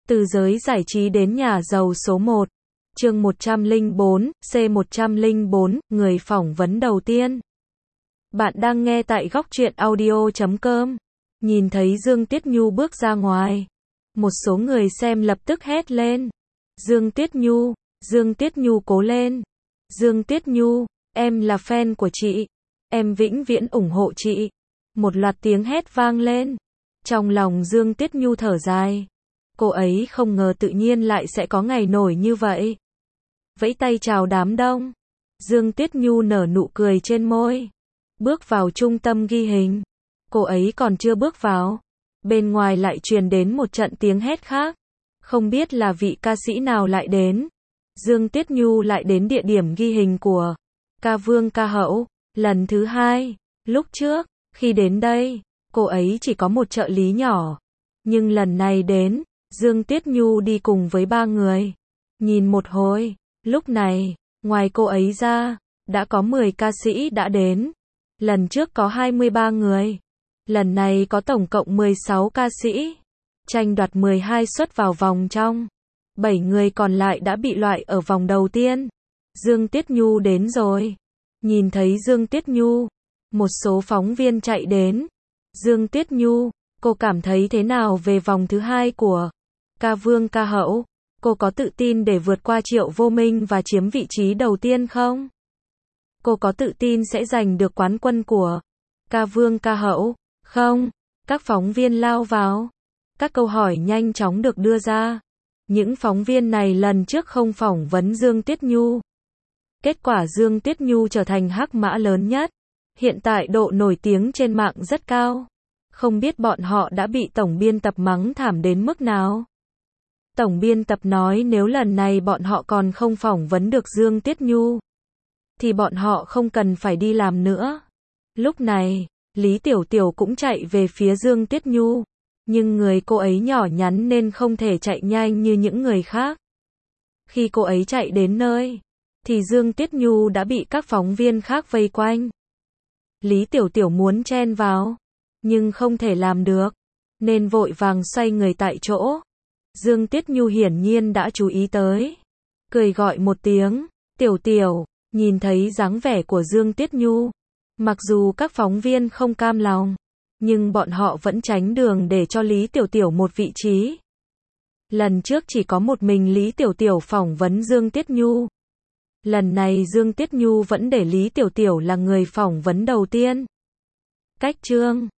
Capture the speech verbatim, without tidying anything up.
Từ giới giải trí đến nhà giàu số một. Chương một trăm lẻ bốn, C một trăm lẻ bốn, người phỏng vấn đầu tiên. Bạn đang nghe tại góc truyện audio chấm com. Nhìn thấy Dương Tiết Nhu bước ra ngoài, một số người xem lập tức hét lên. Dương Tiết Nhu, Dương Tiết Nhu cố lên. Dương Tiết Nhu, em là fan của chị. Em vĩnh viễn ủng hộ chị. Một loạt tiếng hét vang lên. Trong lòng Dương Tiết Nhu thở dài. Cô ấy không ngờ tự nhiên lại sẽ có ngày nổi như vậy. Vẫy tay chào đám đông. Dương Tiết Nhu nở nụ cười trên môi. Bước vào trung tâm ghi hình. Cô ấy còn chưa bước vào. Bên ngoài lại truyền đến một trận tiếng hét khác. Không biết là vị ca sĩ nào lại đến. Dương Tiết Nhu lại đến địa điểm ghi hình của ca vương ca hậu. Lần thứ hai. Lúc trước, khi đến đây, cô ấy chỉ có một trợ lý nhỏ. Nhưng lần này đến, Dương Tiết Nhu đi cùng với ba người. Nhìn một hồi, lúc này, ngoài cô ấy ra, đã có mười ca sĩ đã đến. Lần trước có hai mươi ba người. Lần này có tổng cộng mười sáu ca sĩ. Tranh đoạt mười hai suất vào vòng trong. bảy người còn lại đã bị loại ở vòng đầu tiên. Dương Tiết Nhu đến rồi. Nhìn thấy Dương Tiết Nhu, một số phóng viên chạy đến. Dương Tiết Nhu, cô cảm thấy thế nào về vòng thứ hai của ca vương ca hậu? Cô có tự tin để vượt qua Triệu Vô Minh và chiếm vị trí đầu tiên không? Cô có tự tin sẽ giành được quán quân của ca vương ca hậu không? Các phóng viên lao vào. Các câu hỏi nhanh chóng được đưa ra. Những phóng viên này lần trước không phỏng vấn Dương Tiết Nhu. Kết quả Dương Tiết Nhu trở thành hắc mã lớn nhất. Hiện tại độ nổi tiếng trên mạng rất cao. Không biết bọn họ đã bị tổng biên tập mắng thảm đến mức nào. Tổng biên tập nói nếu lần này bọn họ còn không phỏng vấn được Dương Tiết Nhu, thì bọn họ không cần phải đi làm nữa. Lúc này, Lý Tiểu Tiểu cũng chạy về phía Dương Tiết Nhu. Nhưng người cô ấy nhỏ nhắn nên không thể chạy nhanh như những người khác. Khi cô ấy chạy đến nơi, thì Dương Tiết Nhu đã bị các phóng viên khác vây quanh. Lý Tiểu Tiểu muốn chen vào, nhưng không thể làm được, nên vội vàng xoay người tại chỗ. Dương Tiết Nhu hiển nhiên đã chú ý tới. Cười gọi một tiếng, Tiểu Tiểu, nhìn thấy dáng vẻ của Dương Tiết Nhu. Mặc dù các phóng viên không cam lòng, nhưng bọn họ vẫn tránh đường để cho Lý Tiểu Tiểu một vị trí. Lần trước chỉ có một mình Lý Tiểu Tiểu phỏng vấn Dương Tiết Nhu. Lần này Dương Tiết Nhu vẫn để Lý Tiểu Tiểu là người phỏng vấn đầu tiên. Cách chương